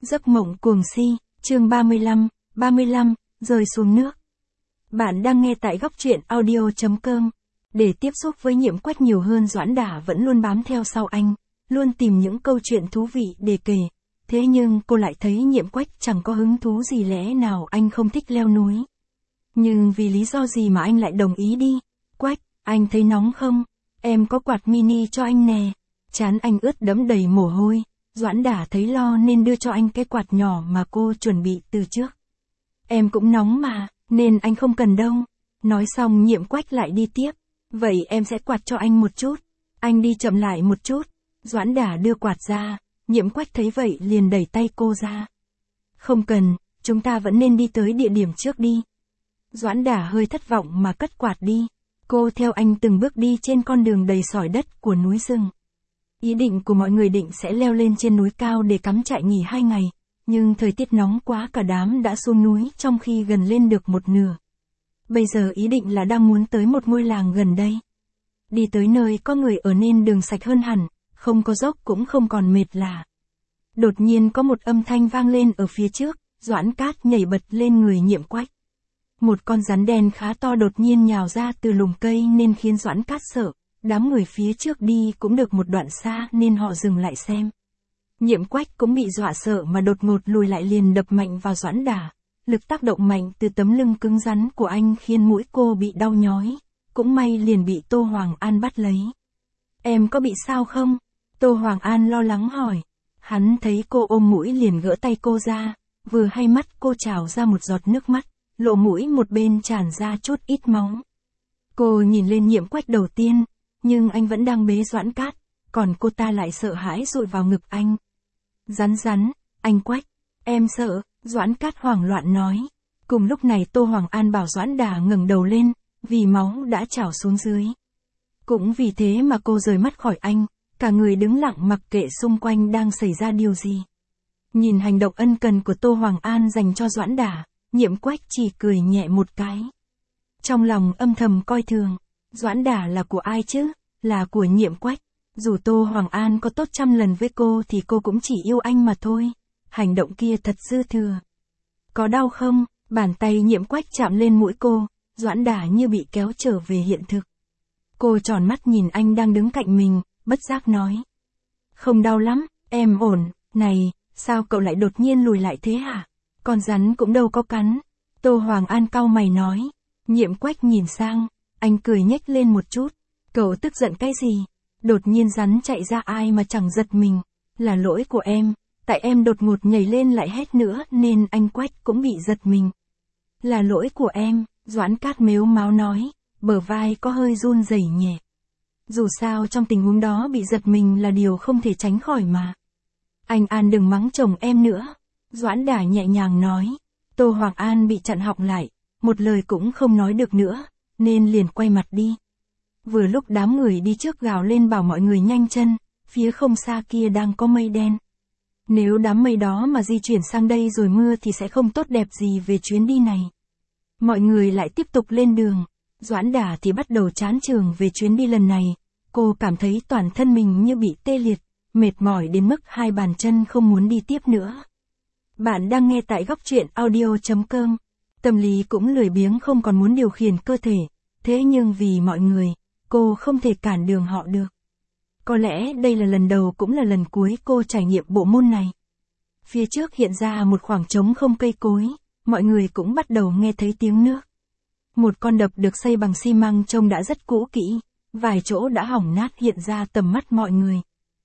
Giấc mộng cuồng si, chương 35, rơi xuống nước. Bạn đang nghe tại góc truyện audio.com. Để tiếp xúc với Nhiệm Quách nhiều hơn, Doãn Đả vẫn luôn bám theo sau anh, luôn tìm những câu chuyện thú vị để kể. Thế nhưng cô lại thấy Nhiệm Quách chẳng có hứng thú gì, lẽ nào anh không thích leo núi? Nhưng vì lý do gì mà anh lại đồng ý đi? Quách, anh thấy nóng không? Em có quạt mini cho anh nè. Trán anh ướt đẫm đầy mồ hôi. Doãn Đả thấy lo nên đưa cho anh cái quạt nhỏ mà cô chuẩn bị từ trước. Em cũng nóng mà, nên anh không cần đâu. Nói xong Nhiệm Quách lại đi tiếp. Vậy em sẽ quạt cho anh một chút. Anh đi chậm lại một chút. Doãn Đả đưa quạt ra. Nhiệm Quách thấy vậy liền đẩy tay cô ra. Không cần, chúng ta vẫn nên đi tới địa điểm trước đi. Doãn Đả hơi thất vọng mà cất quạt đi. Cô theo anh từng bước đi trên con đường đầy sỏi đất của núi rừng. Ý định của mọi người định sẽ leo lên trên núi cao để cắm trại nghỉ 2 ngày, nhưng thời tiết nóng quá, cả đám đã xuống núi trong khi gần lên được một nửa. Bây giờ ý định là đang muốn tới một ngôi làng gần đây. Đi tới nơi có người ở nên đường sạch hơn hẳn, không có dốc cũng không còn mệt lả. Đột nhiên có một âm thanh vang lên ở phía trước, Doãn Cát nhảy bật lên người Nhiệm Quách. Một con rắn đen khá to đột nhiên nhào ra từ lùm cây nên khiến Doãn Cát sợ. Đám người phía trước đi cũng được một đoạn xa nên họ dừng lại xem. Nhiệm Quách cũng bị dọa sợ mà đột ngột lùi lại, liền đập mạnh vào Doãn Đả. Lực tác động mạnh từ tấm lưng cứng rắn của anh khiến mũi cô bị đau nhói. Cũng may liền bị Tô Hoàng An bắt lấy. Em có bị sao không? Tô Hoàng An lo lắng hỏi. Hắn thấy cô ôm mũi liền gỡ tay cô ra. Vừa hay mắt cô trào ra một giọt nước mắt, lỗ mũi một bên tràn ra chút ít máu. Cô nhìn lên Nhiệm Quách đầu tiên. Nhưng anh vẫn đang bế Doãn Cát, còn cô ta lại sợ hãi dụi vào ngực anh. Rắn, anh Quách, em sợ, Doãn Cát hoảng loạn nói. Cùng lúc này Tô Hoàng An bảo Doãn Đả ngẩng đầu lên, vì máu đã trào xuống dưới. Cũng vì thế mà cô rời mắt khỏi anh, cả người đứng lặng mặc kệ xung quanh đang xảy ra điều gì. Nhìn hành động ân cần của Tô Hoàng An dành cho Doãn Đả, Nhiệm Quách chỉ cười nhẹ một cái. Trong lòng âm thầm coi thường. Doãn Đả là của ai chứ? Là của Nhiệm Quách. Dù Tô Hoàng An có tốt trăm lần với cô thì cô cũng chỉ yêu anh mà thôi. Hành động kia thật dư thừa. Có đau không? Bàn tay Nhiệm Quách chạm lên mũi cô. Doãn Đả như bị kéo trở về hiện thực. Cô tròn mắt nhìn anh đang đứng cạnh mình, bất giác nói. Không đau lắm, em ổn. Này, sao cậu lại đột nhiên lùi lại thế hả? Con rắn cũng đâu có cắn. Tô Hoàng An cau mày nói. Nhiệm Quách nhìn sang. Anh cười nhếch lên một chút. Cậu tức giận cái gì? Đột nhiên rắn chạy ra ai mà chẳng giật mình. Là lỗi của em. Tại em đột ngột nhảy lên lại hét nữa nên anh Quách cũng bị giật mình. Là lỗi của em, Doãn Cát mếu máo nói. Bờ vai có hơi run rẩy nhẹ. Dù sao trong tình huống đó bị giật mình là điều không thể tránh khỏi mà. Anh An đừng mắng chồng em nữa. Doãn Đả nhẹ nhàng nói. Tô Hoàng An bị chặn họng lại. Một lời cũng không nói được nữa. Nên liền quay mặt đi. Vừa lúc đám người đi trước gào lên bảo mọi người nhanh chân, phía không xa kia đang có mây đen. Nếu đám mây đó mà di chuyển sang đây rồi mưa thì sẽ không tốt đẹp gì về chuyến đi này. Mọi người lại tiếp tục lên đường. Doãn Đả thì bắt đầu chán chường về chuyến đi lần này. Cô cảm thấy toàn thân mình như bị tê liệt, mệt mỏi đến mức hai bàn chân không muốn đi tiếp nữa. Bạn đang nghe tại góc truyện audio.com. Tâm lý cũng lười biếng, không còn muốn điều khiển cơ thể. Thế nhưng vì mọi người, cô không thể cản đường họ được. Có lẽ đây là lần đầu cũng là lần cuối cô trải nghiệm bộ môn này. Phía trước hiện ra một khoảng trống không cây cối, mọi người cũng bắt đầu nghe thấy tiếng nước. Một con đập được xây bằng xi măng trông đã rất cũ kỹ, vài chỗ đã hỏng nát hiện ra tầm mắt mọi người.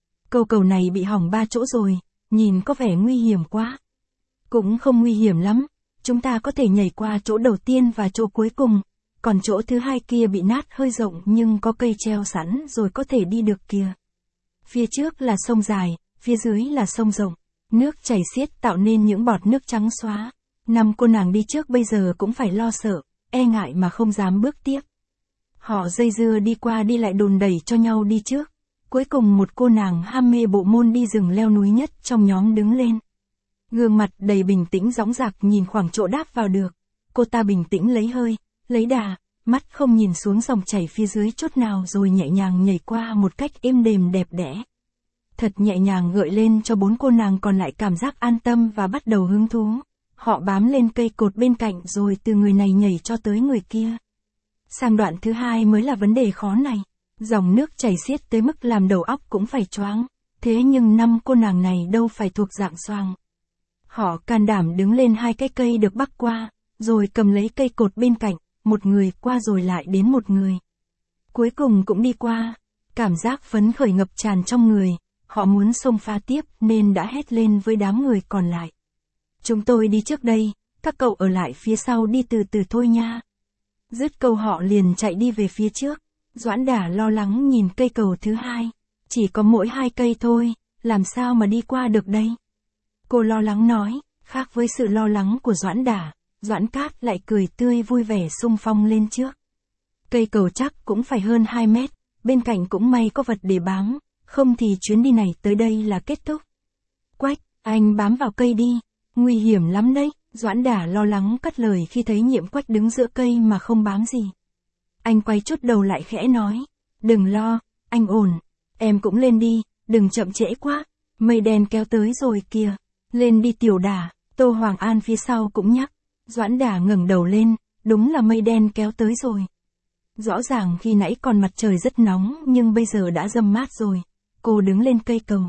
Cầu này bị hỏng 3 chỗ rồi, nhìn có vẻ nguy hiểm quá. Cũng không nguy hiểm lắm, chúng ta có thể nhảy qua chỗ đầu tiên và chỗ cuối cùng. Còn chỗ thứ hai kia bị nát hơi rộng nhưng có cây treo sẵn rồi có thể đi được kìa. Phía trước là sông dài, phía dưới là sông rộng. Nước chảy xiết tạo nên những bọt nước trắng xóa. 5 cô nàng đi trước bây giờ cũng phải lo sợ, e ngại mà không dám bước tiếp. Họ dây dưa đi qua đi lại đùn đẩy cho nhau đi trước. Cuối cùng một cô nàng ham mê bộ môn đi rừng leo núi nhất trong nhóm đứng lên. Gương mặt đầy bình tĩnh dõng dạc nhìn khoảng chỗ đáp vào được. Cô ta bình tĩnh lấy hơi, lấy đà, mắt không nhìn xuống dòng chảy phía dưới chút nào rồi nhẹ nhàng nhảy qua một cách êm đềm đẹp đẽ. thật nhẹ nhàng gợi lên cho 4 cô nàng còn lại cảm giác an tâm và bắt đầu hứng thú. Họ bám lên cây cột bên cạnh rồi từ người này nhảy cho tới người kia. Sang đoạn thứ 2 mới là vấn đề khó này. Dòng nước chảy xiết tới mức làm đầu óc cũng phải choáng. Thế nhưng 5 cô nàng này đâu phải thuộc dạng xoàng. Họ can đảm đứng lên 2 cái cây được bắc qua, rồi cầm lấy cây cột bên cạnh, một người qua rồi lại đến một người. Cuối cùng cũng đi qua, cảm giác phấn khởi ngập tràn trong người, họ muốn xông pha tiếp nên đã hét lên với đám người còn lại. Chúng tôi đi trước đây, các cậu ở lại phía sau đi từ từ thôi nha. Dứt câu họ liền chạy đi về phía trước. Doãn Đả lo lắng nhìn cây cầu thứ 2. Chỉ có mỗi 2 cây thôi, làm sao mà đi qua được đây? Cô lo lắng nói, khác với sự lo lắng của Doãn Đả, Doãn Cát lại cười tươi vui vẻ xung phong lên trước. Cây cầu chắc cũng phải hơn 2 mét, bên cạnh cũng may có vật để bám, không thì chuyến đi này tới đây là kết thúc. Quách, anh bám vào cây đi, nguy hiểm lắm đấy, Doãn Đả lo lắng cất lời khi thấy Nhiệm Quách đứng giữa cây mà không bám gì. Anh quay chút đầu lại khẽ nói, đừng lo, anh ổn, em cũng lên đi, đừng chậm trễ quá, mây đen kéo tới rồi kìa, lên đi Tiểu Đả, Tô Hoàng An phía sau cũng nhắc. Doãn Đả ngẩng đầu lên, đúng là mây đen kéo tới rồi. Rõ ràng khi nãy còn mặt trời rất nóng nhưng bây giờ đã râm mát rồi. Cô đứng lên cây cầu.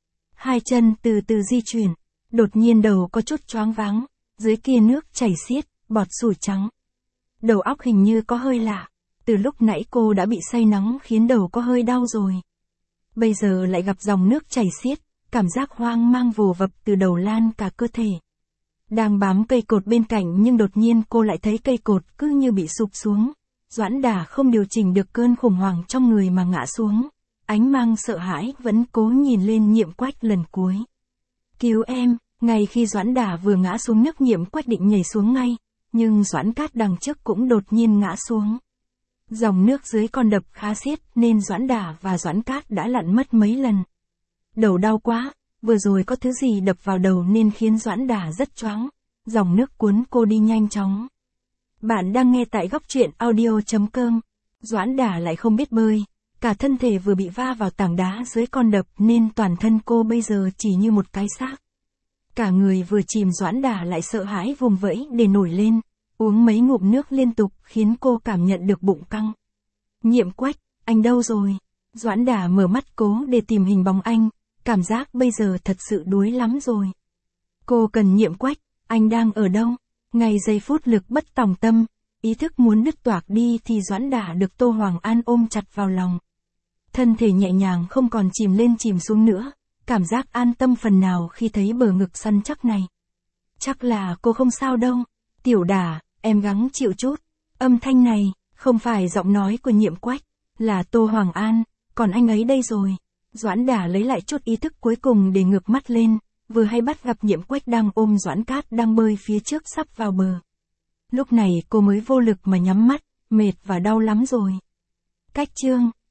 2 chân từ từ di chuyển. Đột nhiên đầu có chút choáng váng. Dưới kia nước chảy xiết, bọt sủi trắng. Đầu óc hình như có hơi lạ. Từ lúc nãy cô đã bị say nắng khiến đầu có hơi đau rồi. Bây giờ lại gặp dòng nước chảy xiết. Cảm giác hoang mang vồ vập từ đầu lan cả cơ thể. Đang bám cây cột bên cạnh nhưng đột nhiên cô lại thấy cây cột cứ như bị sụp xuống. Doãn Đả không điều chỉnh được cơn khủng hoảng trong người mà ngã xuống. Ánh mang sợ hãi vẫn cố nhìn lên Nhiệm Quách lần cuối. Cứu em, ngay khi Doãn Đả vừa ngã xuống nước Nhiệm Quách định nhảy xuống ngay, nhưng Doãn Cát đằng trước cũng đột nhiên ngã xuống. Dòng nước dưới con đập khá xiết nên Doãn Đả và Doãn Cát đã lặn mất mấy lần. Đầu đau quá, vừa rồi có thứ gì đập vào đầu nên khiến Doãn Đả rất choáng. Dòng nước cuốn cô đi nhanh chóng. Bạn đang nghe tại góc truyện audio.com. Doãn Đả lại không biết bơi, cả thân thể vừa bị va vào tảng đá dưới con đập nên toàn thân cô bây giờ chỉ như một cái xác. Cả người vừa chìm Doãn Đả lại sợ hãi vùng vẫy để nổi lên, uống mấy ngụm nước liên tục khiến cô cảm nhận được bụng căng. Nhiệm Quách, anh đâu rồi? Doãn Đả mở mắt cố để tìm hình bóng anh, cảm giác bây giờ thật sự đuối lắm rồi. Cô cần Nhiệm Quách, anh đang ở đâu? Ngay giây phút lực bất tòng tâm, ý thức muốn đứt toạc đi thì Doãn Đả được Tô Hoàng An ôm chặt vào lòng. Thân thể nhẹ nhàng không còn chìm lên chìm xuống nữa, cảm giác an tâm phần nào khi thấy bờ ngực săn chắc này. Chắc là cô không sao đâu. Tiểu Đả, em gắng chịu chút. Âm thanh này, không phải giọng nói của Nhiệm Quách, là Tô Hoàng An, còn anh ấy đây rồi. Doãn Đả lấy lại chút ý thức cuối cùng để ngước mắt lên, vừa hay bắt gặp Nhiệm Quách đang ôm Doãn Cát đang bơi phía trước sắp vào bờ. Lúc này cô mới vô lực mà nhắm mắt, mệt và đau lắm rồi. Cách chương